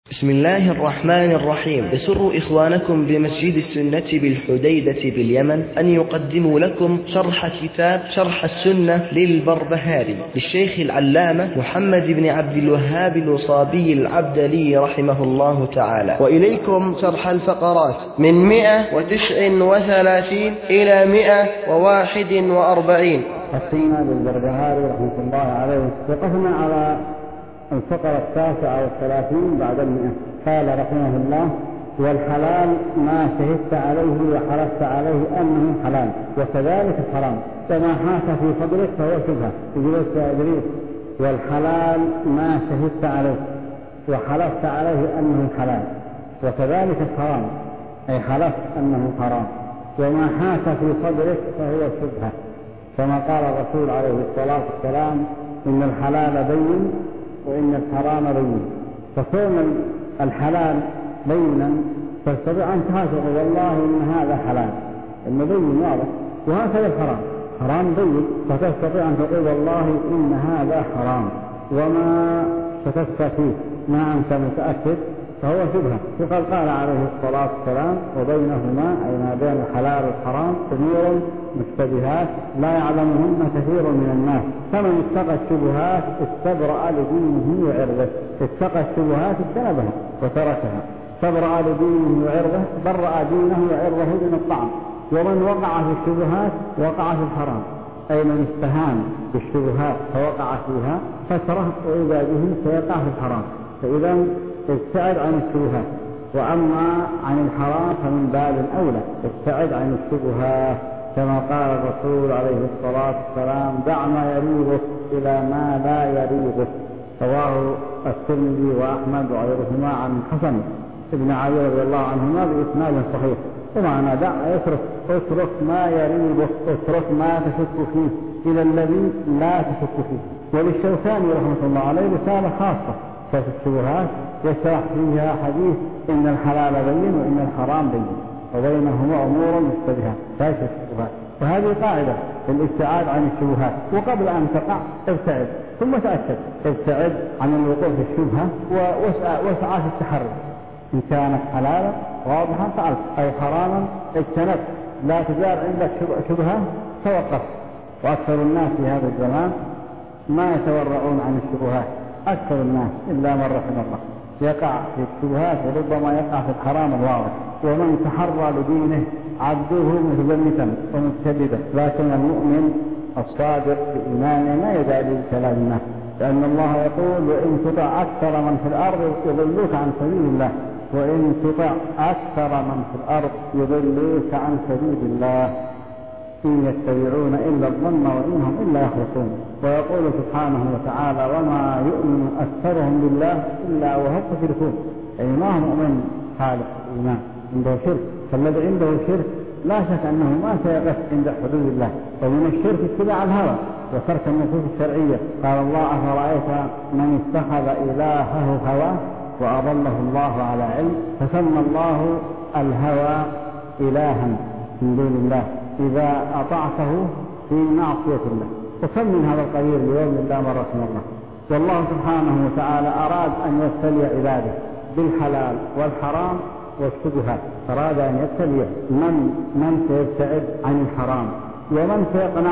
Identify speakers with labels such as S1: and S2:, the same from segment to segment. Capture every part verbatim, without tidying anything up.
S1: بسم الله الرحمن الرحيم. يسر إخوانكم بمسجد السنة بالحديدة باليمن أن يقدموا لكم شرح كتاب شرح السنة للبربهاري للشيخ العلامة محمد بن عبد الوهاب الوصابي العبدلي رحمه الله تعالى. وإليكم شرح الفقرات من مئة وتسع وثلاثين إلى مئة وواحد وأربعين.
S2: السنة للبربهاري رحمه الله عليه. وقفنا على الفقرة التاسعة والثلاثين بعد المئة. قال رحمه الله: والحلال ما شهدت عليه وحرصت عليه أنه حلال، وكذلك الحرام وما حاك في صدرك فهو شبهة. يقول يا إدريس: والحلال ما شهدت عليه وحرصت عليه أنه حلال، وكذلك الحرام أي حلفت أنه حرام، وما حاك في صدرك فهو شبهة. كما قال الرسول عليه الصلاة والسلام: إن الحلال بين وإن الحرام بين. فكون الحلال بينا تستطيع أن تحاسب والله إن هذا حلال، إنه بين واضح، وهكذا الحرام حرام بين، فتستطيع أن تقول والله إن هذا حرام، وما شككت فيه ما أنت متأكد فهو شبهة. وقد قال عليه الصلاة والسلام: وبينهما أي ما بين الحلال والحرام أمور مشتبهات لا يعلمهن كثير من الناس، فمن اتقى الشبهات استبرأ لدينه وعرضه. اتقى الشبهات اجتنبها وتركها، استبرأ لدينه وعرضه، برأ دينه وعرضه من الطعن. ومن وقع في الشبهات وقع في الحرام، أي من استهان بالشبهات فوقع فيها فتره وإذا به سيقع في الحرام. فإذا ابتعد عن الشبهات، وأما عن الحرام فمن باب أولى ابتعد عن الشبهات، كما قال الرسول عليه الصلاة والسلام: دع ما يريبك إلى ما لا يريبك. رواه الترمذي وأحمد وغيرهما عن حسن ابن علي رضي الله عنهما بإسناد صحيح. ومعنى دع اترك اترك ما يريبك، اترك ما تشك فيه إلى الذي لا تشك فيه. وللشوكاني رحمة الله عليه رسالة خاصة في الشبهات يشرح فيها حديث: إن الحلال بين وإن الحرام بين وبينهما أمور مشتبهات لا الشبهات. وهذه قاعدة في الابتعاد عن الشبهات، وقبل أن تقع ابتعد ثم تأكد. ابتعد عن الوقوع في الشبهة واسعى في التحري. إن كانت حلالا واضحا فعلت، أو حراما اجتنبت. لا تجار عندك شبهة توقف. وأكثر الناس في هذا الزمان ما يتورعون عن الشبهات، أكثر الناس إلا من رحم الله يقع في الشبهات، وربما يقع في الحرام الواضح. ومن تحرى لدينه عبده متزمتا ومتشددا. لكن المؤمن الصادق في إيمانه ما يدعي بكلام الناس، لأن الله يقول: وإن تطع أكثر من في الأرض يضلوك عن سبيل الله، وإن تطع أكثر من في الأرض يضلوك عن سبيل الله، إن يتبعون إلا الظن وإنهم إلا يخرصون. ويقول سبحانه وتعالى: وما يؤمن أكثرهم بالله إلا وهم مشركون. أي ما هو مؤمن خالص الإيمان، عنده شرك. فالذي عنده شرك لا شك أنه ما سيقف عند حدود الله. ومن الشرك اتباع الهوى وترك النصوص الشرعية. قال الله: أفرأيت من اتخذ إلهه هواه وأضله الله على علم، فسمى الله الهوى إلها من دون الله إذا أطعته في معصية الله. وكم من هذا القليل اليوم إلا من رحم الله. والله سبحانه وتعالى أراد أن يبتلي عباده بالحلال والحرام والشبهات. أراد أن يبتلي من من سيبتعد عن الحرام، ومن سيقنع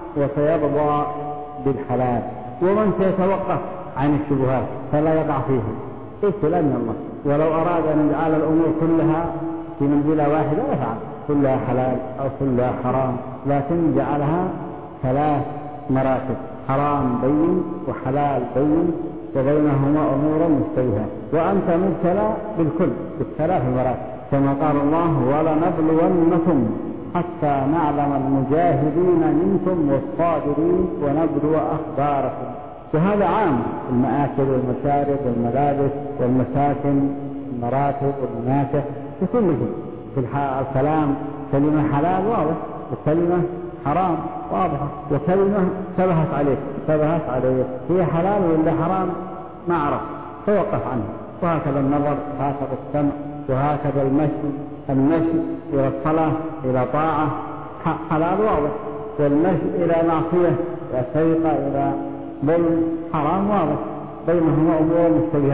S2: وسيرضى بالحلال، ومن سيتوقف عن الشبهات فلا يقع فيها. ابتلاء من الله. ولو أراد أن يجعل الأمور كلها في منزلة واحدة لفعل، كلها حلال أو كلها حرام، لكن جعلها ثلاث مراتب: حرام بين وحلال بين وبينهما أمور مشتبهات. وأنت مبتلى بالكل بالثلاث مراتب، كما قال الله: ولنبلونكم حتى نعلم المجاهدين منكم والصابرين ونبلو أخباركم. وهذا عام: المآكل والمشارب والملابس والمساكن، المراتب والمناكح، في كل شيء. في الكلام كلمة حلال واضح، وكلمة حرام واضحة، وكلمة شبهت عليك شبهت عليك هي حلال ولا حرام ما عرف توقف عنه. وهكذا النظر، وهكذا السمع، وهكذا المشي المشي إلى الصلاة إلى طاعة حلال واضح، والمشي إلى معصية إلى سرقة إلى ظلم حرام واضح. بينهما أمور مشتبهات.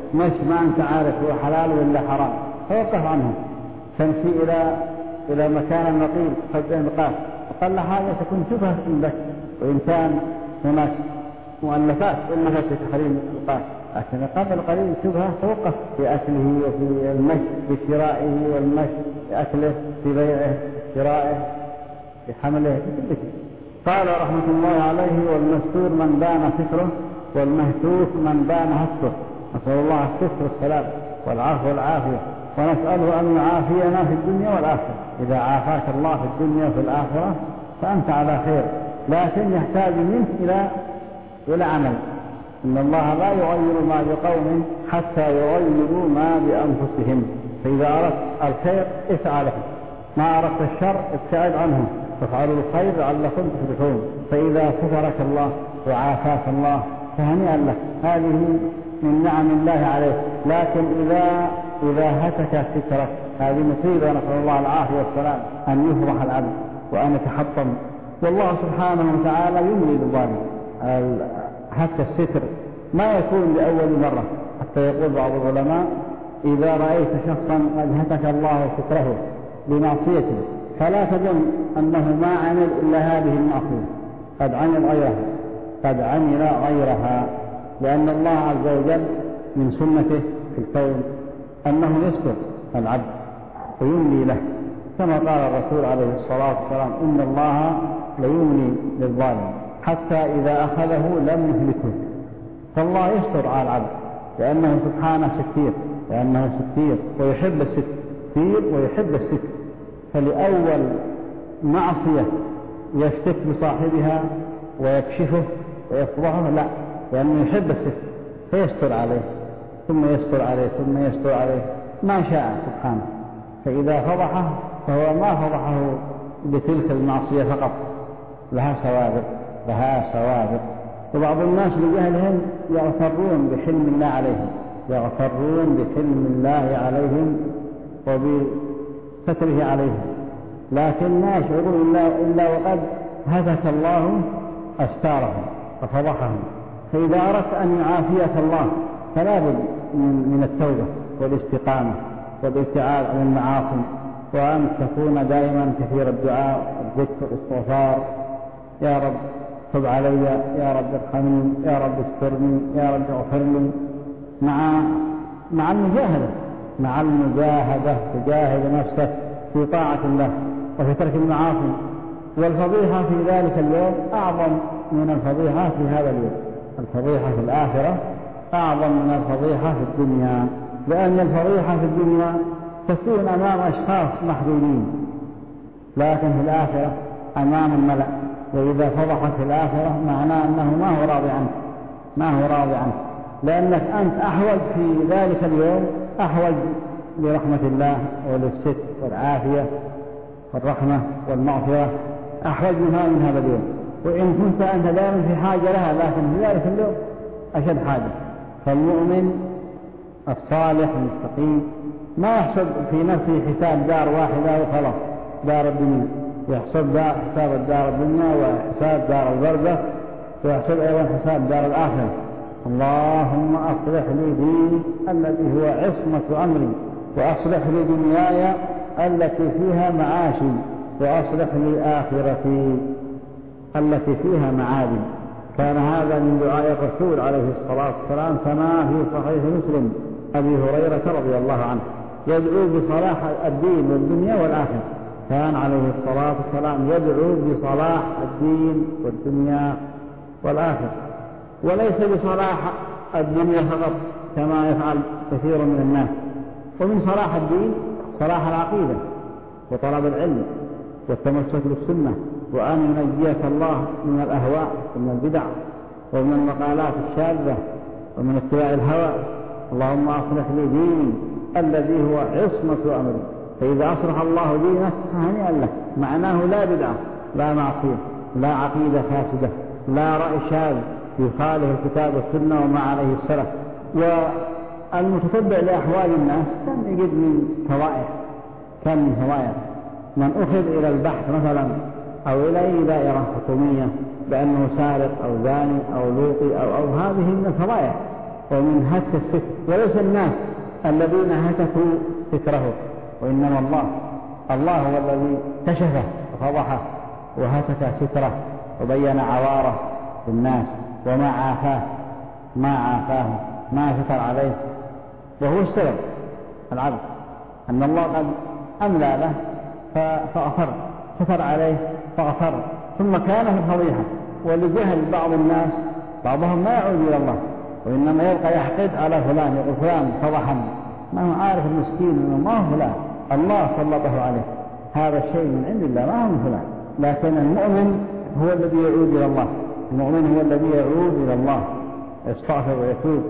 S2: مش ما أنت عارف هو حلال ولا حرام، توقف عنه. تمشي إلى إلى مكان نقيب قد انقاس أقل حاجة تكون شبهة عندك، وإن كان هناك مؤلفات ألفت في تحريم القاس، لكن قبل القليل شبهة توقف في أكله وفي المشي، في شرائه والمشي، في أكله، في بيعه، في شرائه، في حمله، في كل شيء. قال رحمة الله عليه: والمستور من بان ستره، والمهتوك من بان هتكه. نسأل الله الستر والسلام والعفو والعافية، ونسأله أن يعافينا في الدنيا والآخرة. إذا عافاك الله في الدنيا وفي الآخرة فأنت على خير، لكن يحتاج منك إلى إلى عمل. إن الله لا يغير ما بقوم حتى يغيروا ما بأنفسهم. فإذا أردت الخير اسعى له، ما أردت الشر ابتعد عنه، فافعلوا الخير لعلكم تفلحون. فإذا سترك الله وعافاك الله فهنيئا لك، هذه من نعم الله عليك. لكن إذا إذا هتك سترك هذه مصيبة، نسأل الله العافية والسلام، أن يفضح العبد وأن يتحطم. والله سبحانه وتعالى يملي بالظالم. هتك الستر ما يكون لأول مرة، حتى يقول بعض العلماء: إذا رأيت شخصا قد هتك الله ستره بمعصيته فلا تظن أنه ما عمل إلا هذه المعصية، قد عمل غيرها، قد عمل غيرها. لأن الله عز وجل من سنته في الكون أنه يستر العبد ويملي له، كما قال الرسول عليه الصلاة والسلام: إن الله ليملي للظالم حتى إذا أخذه لم يهلكه. فالله يستر على العبد لأنه سبحانه ستير، لأنه ستير ويحب الستير ويحب الستر. فلأول معصية يفتك بصاحبها ويكشفه ويفضحه، لا، لأنه يحب الستر فيستر عليه، ثم يستر عليه، ثم يستر عليه ما شاء سبحانه. فإذا فضحه فهو ما فضحه بتلك المعصية فقط، لها سوابق، لها سوابق. وبعض الناس بجهلهم يغترون بحلم الله عليهم، يغترون بحلم الله عليهم وبستره عليهم، لكن ما يشعرون إلا, إلا وقد هتك الله أستارهم وفضحهم. فإذا أردت أن يعافيك الله فلا بد من التوبة والاستقامة والابتعاد عن المعاصي، وأن تكون دائما كثير الدعاء والذكر والاستغفار: يا رب تب علي، يا رب ارحمني، يا رب استرني، يا رب اغفر لي، مع مع المجاهدة مع المجاهدة تجاهد نفسك في طاعة الله وفي ترك المعاصي. والفضيحة في ذلك اليوم أعظم من الفضيحة في هذا اليوم. الفضيحة في الآخرة أعظم من الفضيحة في الدنيا، لأن الفضيحة في الدنيا تكون أمام أشخاص محدودين، لكن في الآخرة أمام الملأ. وإذا فضحت في الآخرة معناه أنه ما هو راضي عنك، ما هو راضي عنك، لأنك أنت أحوج في ذلك اليوم، أحوج لرحمة الله وللستر والعافية والرحمة والمغفرة، أحوج منها من هذا اليوم. وإن كنت أنت دائما في حاجة لها، لكن في ذلك اليوم أشد حاجة. فالمؤمن الصالح المستقيم ما يحسب في نفسه حساب دار واحدة وخلاص، دار الدنيا، يحسب دار حساب الدار الدنيا وحساب دار البرزخ، ويحسب أيضا حساب دار الآخرة. اللهم أصلح لي ديني الذي هو عصمة أمري، وأصلح لي دنياي التي فيها معاشي، وأصلح لي آخرتي التي فيها معادي. كان هذا من دعاء الرسول عليه الصلاة والسلام كما في صحيح مسلم أبي هريرة رضي الله عنه، يدعو بصلاح الدين والدنيا والآخرة. كان عليه الصلاة والسلام يدعو بصلاح الدين والدنيا والآخرة، وليس بصلاح الدنيا فقط كما يفعل كثير من الناس. ومن صلاح الدين صلاح العقيدة وطلب العلم والتمسك بالسنة، وأن ينجيك الله من الأهواء ومن البدع ومن المقالات الشاذة ومن اتباع الهوى. اللهم أصلح لي ديني الذي هو عصمة أمري. فإذا أصلح الله دينك فهنيئا لك، معناه لا بدعة، لا معصية، لا عقيدة فاسدة، لا رأي شاذ يخالف الكتاب والسنة وما عليه السلف. والمتتبع لأحوال الناس كم يجد من فضائح، كم من فضائح. من أخذ إلى البحث مثلا أو إلى أي دائرة حكومية بأنه سارق أو زاني أو لوطي أو, أو هذه من الفضائح ومن هتك الستر وليس الناس الذين هتكوا ستره، وإنما الله الله هو الذي كشفه وفضحه وهتك ستره وبين عواره للناس وما عافاه ما عافاه ما ستر عليه، وهو السبب العبد أن الله قد أملى له فأغفر، ستر عليه فأغفر، ثم كان في الفضيحة. ولجهل بعض الناس بعضهم ما يعود إلى الله وإنما يبقى يحقد على فلان، يقول فلان فضحا، ما هو عارف المسكين أنه ما هو فلان، الله سلطه عليه، هذا الشيء من عند الله ما هو من فلان. لكن المؤمن هو الذي يعود إلى الله، المؤمن هو الذي يعود إلى الله يستغفر ويتوب،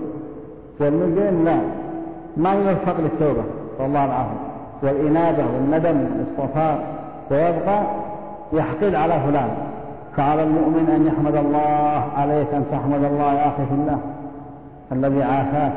S2: والمجرم لا ما يوفق للتوبة والله العافية والإنابة والندم والاستغفار، ويبقى يحقد على فلان. فعلى المؤمن أن يحمد الله، عليك أن تحمد الله يا أخي في الله الذي عافاك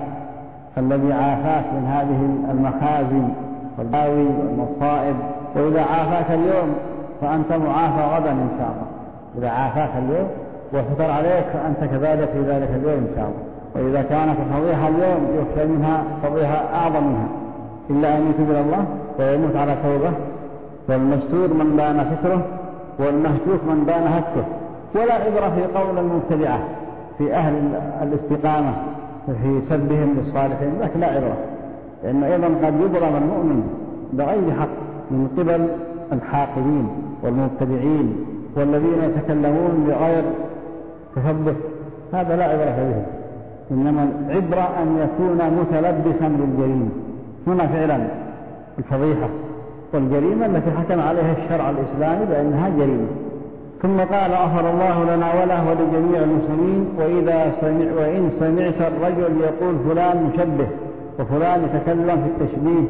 S2: الذي عافاك من هذه المخازي والبلاوي والمصائب. وإذا عافاك اليوم فأنت معافى غدا إن شاء الله، إذا عافاك اليوم وستر عليك فأنت كذلك في ذلك اليوم إن شاء الله. وإذا كانت الفضيحة اليوم يخشى منها فضيحة أعظم منها، إلا أن يتوب إلى الله ويموت على توبة. والمستور من بان ستره والمهتوك من بان هتكه. ولا عبرة في قول المبتدعة في أهل الاستقامة في سبهم للصالحين، لكن لا عبرة، لأن أيضا قد يضرب المؤمن بغير حق من قبل الحاقدين والمبتدعين والذين يتكلمون بغير تثبت، هذا لا عبرة به، إنما العبرة أن يكون متلبسا بالجريمة. هنا فعلا الفضيحة والجريمة التي حكم عليها الشرع الإسلامي بأنها جريمة. ثم قال غفر الله لنا وله ولجميع المسلمين. وإذا سمع وإن سمعت الرجل يقول فلان مشبه وفلان يتكلم في التشبيه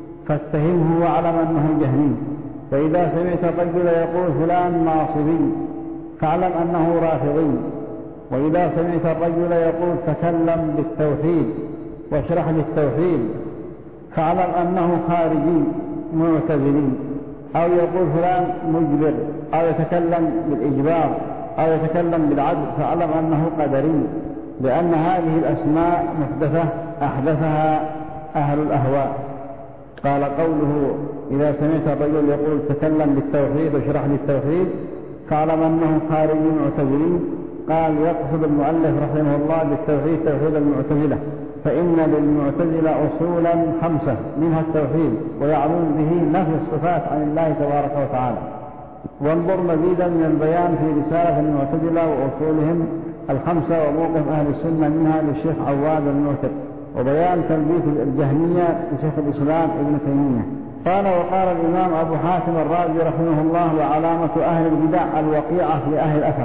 S2: فاتهمه واعلم أنه جهمي. وإذا سمعت الرجل يقول فلان ناصبي فاعلم أنه رافضي. وإذا سمعت الرجل يقول تكلم بالتوحيد واشرح للتوحيد فاعلم أنه خارجي معتزلي. أو يقول فلان مجبر أو يتكلم بالإجبار أو يتكلم بالعدل فاعلم أنه قدري، لأن هذه الأسماء محدثة أحدثها أهل الأهواء. قال قوله إذا سمعت الرجل يقول تكلم بالتوحيد واشرح للتوحيد فاعلم أنه خارجي معتزلي. قال يقصد المؤلف رحمه الله بالتوحيد توحيد المعتزلة، فإن للمعتزلة أصولا خمسة منها التوحيد ويعنون به نفي الصفات عن الله تبارك وتعالى. وانظر مزيدا من البيان في رسالة المعتزلة وأصولهم الخمسة وموقف أهل السنة منها للشيخ عواد المعتد، وبيان تلبيس الجهمية لشيخ الإسلام ابن تيمية. قال وقال الإمام أبو حاتم الرازي رحمه الله وعلامة أهل البدع الوقيعة في أهل الأثر.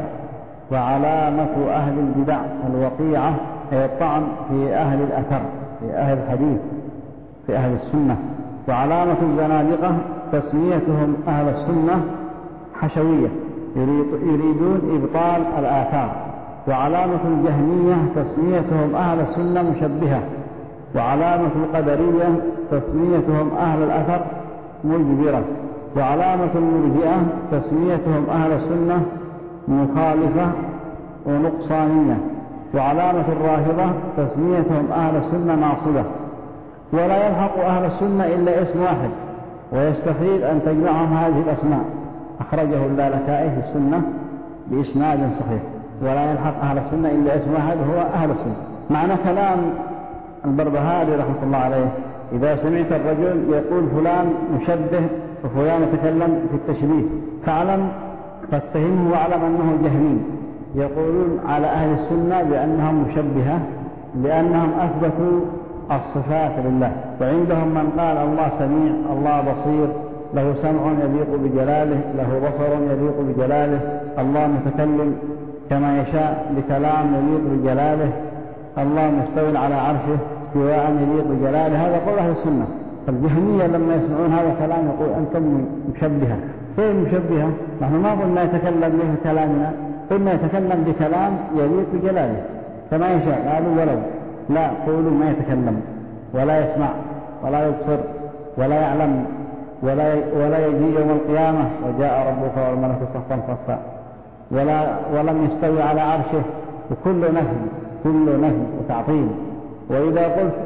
S2: وعلامة أهل البدع الوقيعة هي الطعن في أهل الأثر في أهل الحديث في أهل السنة. وعلامة الزنادقة تسميتهم أهل السنة حشوية يريدون إبطال الآثار. وعلامة الجهمية تسميتهم أهل السنة مشبهة. وعلامة القدرية تسميتهم أهل الأثر مجبرة. وعلامة المرجئة تسميتهم أهل السنة مخالفة ونقصانية. وعلامة الرافضة تسميتهم أهل السنة ناصبة. ولا يلحق أهل السنة إلا اسم واحد ويستحيل أن تجمعهم هذه الأسماء. أخرجه اللالكائي في السنة بإسناد صحيح. ولا يلحق أهل السنة إلا اسم واحد هو أهل السنة. معنى كلام البربهاري رحمة الله عليه إذا سمعت الرجل يقول فلان مشبه وفلان يتكلم في التشبيه فاعلم فاتهمه واعلم أنه جهمي. يقولون على أهل السنة بأنهم مشبهة لأنهم أثبتوا الصفات لله. وعندهم من قال الله سميع الله بصير له سمع يليق بجلاله له بصر يليق بجلاله الله متكلم كما يشاء بكلام يليق بجلاله الله مستوٍ على عرشه استواء يليق بجلاله. هذا قول أهل السنة. فالجهمية لما يسمعون هذا الكلام يقول أنتم مشبهة. كيف مشبهة؟ نحن ما قلنا يتكلم به كلامنا، قلنا يتكلم بكلام يليق بجلاله كما يشاء. قالوا ولو لا قولوا ما يتكلم ولا يسمع ولا يبصر ولا يعلم ولا ولا يجي يوم القيامة وجاء ربك والملك صفا صفا ولا ولم يستوي على عرشه. وكل نفي كل نفي وتعطيل. وإذا قلت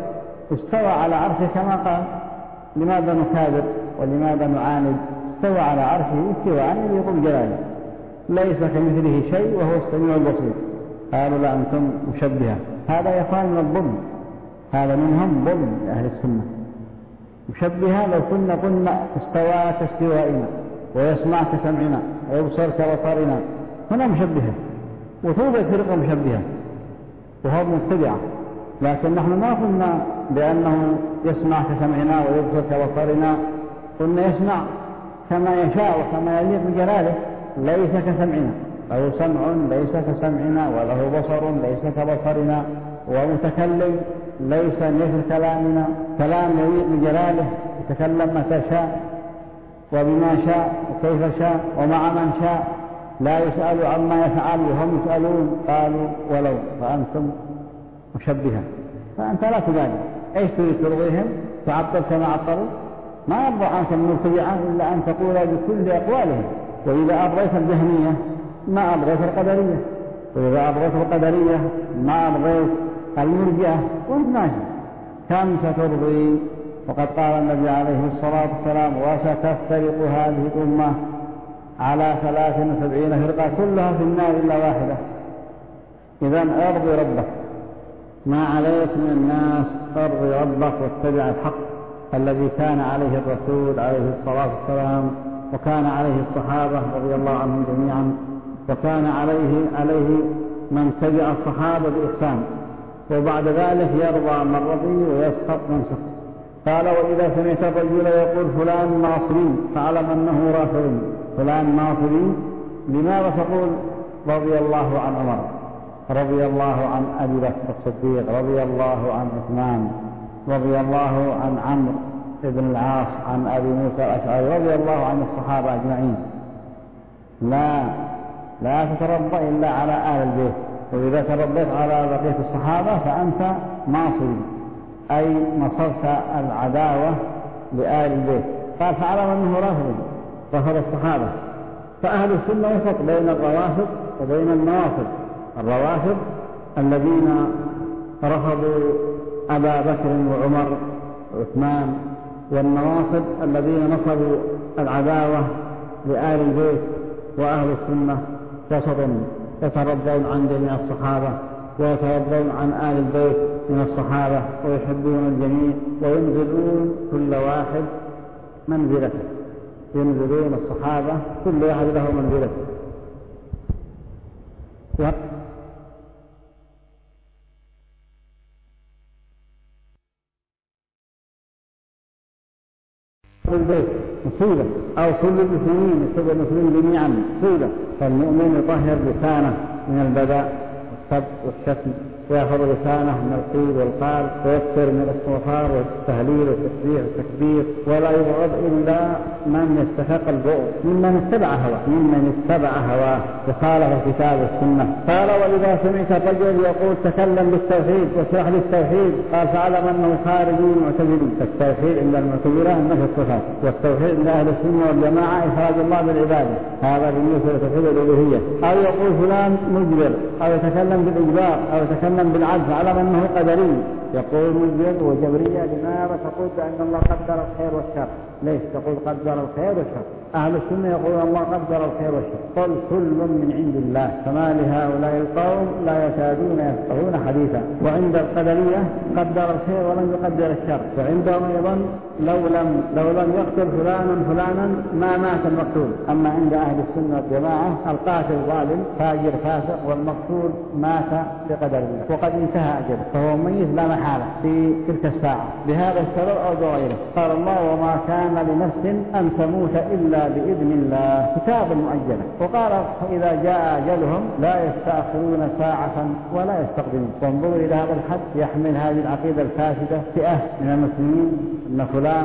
S2: استوى على عرشه كما قال. لماذا نكابر ولماذا نعاند؟ استوى على عرشه استواء يليق بجلاله، ليس كمثله شيء وهو السميع البصير. قالوا لا أنتم مشبهة. هذا يا إخوان من الظلم، هذا منهم ظلم لأهل السنة. مشبهة لو كنا قلنا استوى كاستوائنا ويسمع كسمعنا ويبصر كبصرنا، هنا مشبهة، وتوجد فرقة مشبهة وهو مبتدعة. لكن نحن ما قلنا بأنه يسمع كسمعنا ويبصر كبصرنا، قلنا يسمع كما يشاء وكما يليق بجلاله، ليس كسمعنا، له سمع ليس كسمعنا، وله بصر ليس كبصرنا، ومتكلم ليس مثل كلامنا، كلام يليق بجلاله، يتكلم متى شاء وبما شاء وكيف شاء ومع من شاء، لا يسأل عما يفعل وهم يسألون. قالوا ولو فأنتم مشبهة. فأنت لا تبالي ايش تريد ترضيهم؟ تعطل كما عطلوا؟ ما يرضى عنك المرتجعة إلا أن تقول بكل أقوالهم. وإذا أبغيت الجهمية ما أبغيت القدرية، وإذا أبغيت القدرية ما أبغيت المرجئة، وانت ماشي. كم سترضي؟ وقد قال النبي عليه الصلاة والسلام: وستفترق هذه الأمة على ثلاث وسبعين فرقة كلها في النار إلا واحدة. إذن ارضي ربك، ما عليك من الناس، ارضي ربك واتبع الحق الذي كان عليه الرسول عليه الصلاة والسلام، وكان عليه الصحابة رضي الله عنهم جميعا، وكان عليه عليه من تبع الصحابة بإحسان، وبعد ذلك يرضى من رضي ويسخط من سخط. قال: وإذا سمعت الرجل يقول فلان ناصري فاعلم أنه رافض. فلان ناصري، لماذا تقول رضي الله عن عمر، رضي الله عن أبي بكر الصديق، رضي الله عن عثمان، رضي الله عن عمرو بن العاص، عن أبي موسى الأشعري، رضي الله عن الصحابة أجمعين؟ لا لا تتربى إلا على آل البيت. وإذا تربيت على بقية الصحابة فأنت ناصري، أي نصرت العداوة لآل البيت. قال: فاعلم أنه رافض، رفض الصحابة. فأهل السنة وسط بين الروافض وبين النواصب. الروافض الذين رفضوا أبا بكر وعمر وعثمان، والنواصب الذين نصبوا العداوة لآل البيت. وأهل السنة وسط، يترضون عن جميع الصحابة ويترضون عن آل البيت من الصحابة، ويحبون الجميع، وينزلون كل واحد منزلته، ينزلون الصحابة كل واحد له منزلته. البيت مصيبة، أو كل المسلمين يصيب المسلمين جميعا مصيبة. فالمؤمن يطهر لسانه من البذاء والسب والشتم، ويأخذ لسانه من القيل والقال، ويكثر من الاستغفار والتهليل والتسبيح والتكبير، ولا يبغض إلا من يستحق البغض، ممن اتبع هواه ممن اتبع هواه وخالف الكتاب والسنة. قال: وإذا سمعت الرجل يقول تكلم بالتوحيد واشرح لي التوحيد، قال: فاعلم أنه خارجي معتزلي. التوحيد عند المعتزلة نفي الصفات، والتوحيد عند أهل السنة والجماعة إفراد الله بالعبادة. هذا بالنسبة لتوحيد الألوهية. أو يقول فلان مجبر، أو يتكلم بالإجبار، أو يتكلم بالعدل، فاعلم أنه قدري. يقول مجبر وجبرية. لماذا تقول بأن الله قدر الخير والشر؟ ليش تقول قدر الخير والشر؟ أهل السنة يقول الله قدر الخير والشر. قل كل من عند الله، فما لهؤلاء القوم لا يكادون يفقهون حديثا. وعند القدرية قدر الخير ولم يقدر الشر. وعندهم أيضا لو لم لو لم يقتل فلانا فلانا ما مات المقتول. أما عند أهل السنة والجماعة القاتل ظالم فاجر فاسق، والمقتول مات بقدر الله وقد انتهى أجله، فهو ميت لا محالة في تلك الساعة بهذا السبب أو بغيره. قال الله: وما كان لنفس أن تموت إلا بإذن الله، كتاب مؤجلة. وقال: فإذا جاء أجلهم لا يستأخرون ساعة ولا يستقدمون. وانظروا إلى هذا الحد يحمل هذه العقيدة الفاسدة فئة من المسلمين، أن فلان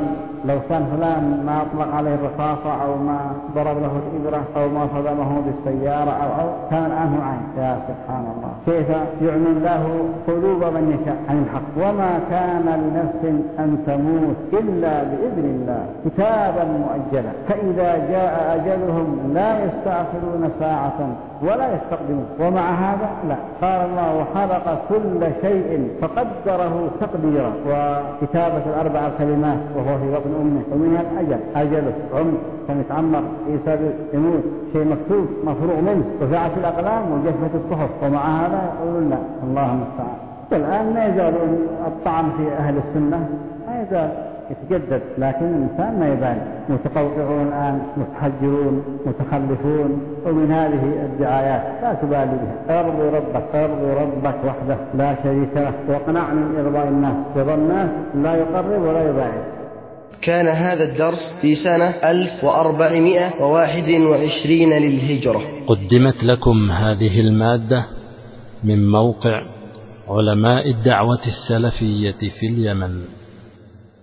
S2: لو كان فلان ما أطلق عليه الرصاصة أو ما ضرب له الإبرة أو ما صدمه بالسيارة أو أو كان عنه عين. يا سبحان الله كيف يعمي الله قلوب من يشاء عن الحق. وما كان لنفس أن تموت إلا بإذن الله كتابا مؤجلا فإذا جاء أجلهم لا يستأخرون ساعة ولا يستقدمون. ومع هذا لا، قال الله وخلق كل شيء فقدره تقديرا. وكتابة الأربع الكلمات وهو في بطن أمه ومنها الأجل، أجله عمر كان يتعمر عيسى يموت، شيء مكتوب مفروغ منه وفعت الأقلام وجفت الصحف. ومع هذا يقولون لا، الله المستعان. والآن ما يزالون الطعن في أهل السنة ما يزال يتجدد، لكن الإنسان ما يبالي. متقوقعون الآن، متحجرون، متخلفون، ومن هذه الدعايات لا تبالي بها. ارضي ربك، ارضي ربك وحده لا شريك له، واقنعني من إرضاء الناس. رضا الناس لا يقرب ولا يباعد.
S1: كان هذا الدرس في سنة ألف وأربعمائة وواحد وعشرين للهجرة.
S3: قدمت لكم هذه المادة من موقع علماء الدعوة السلفية في اليمن.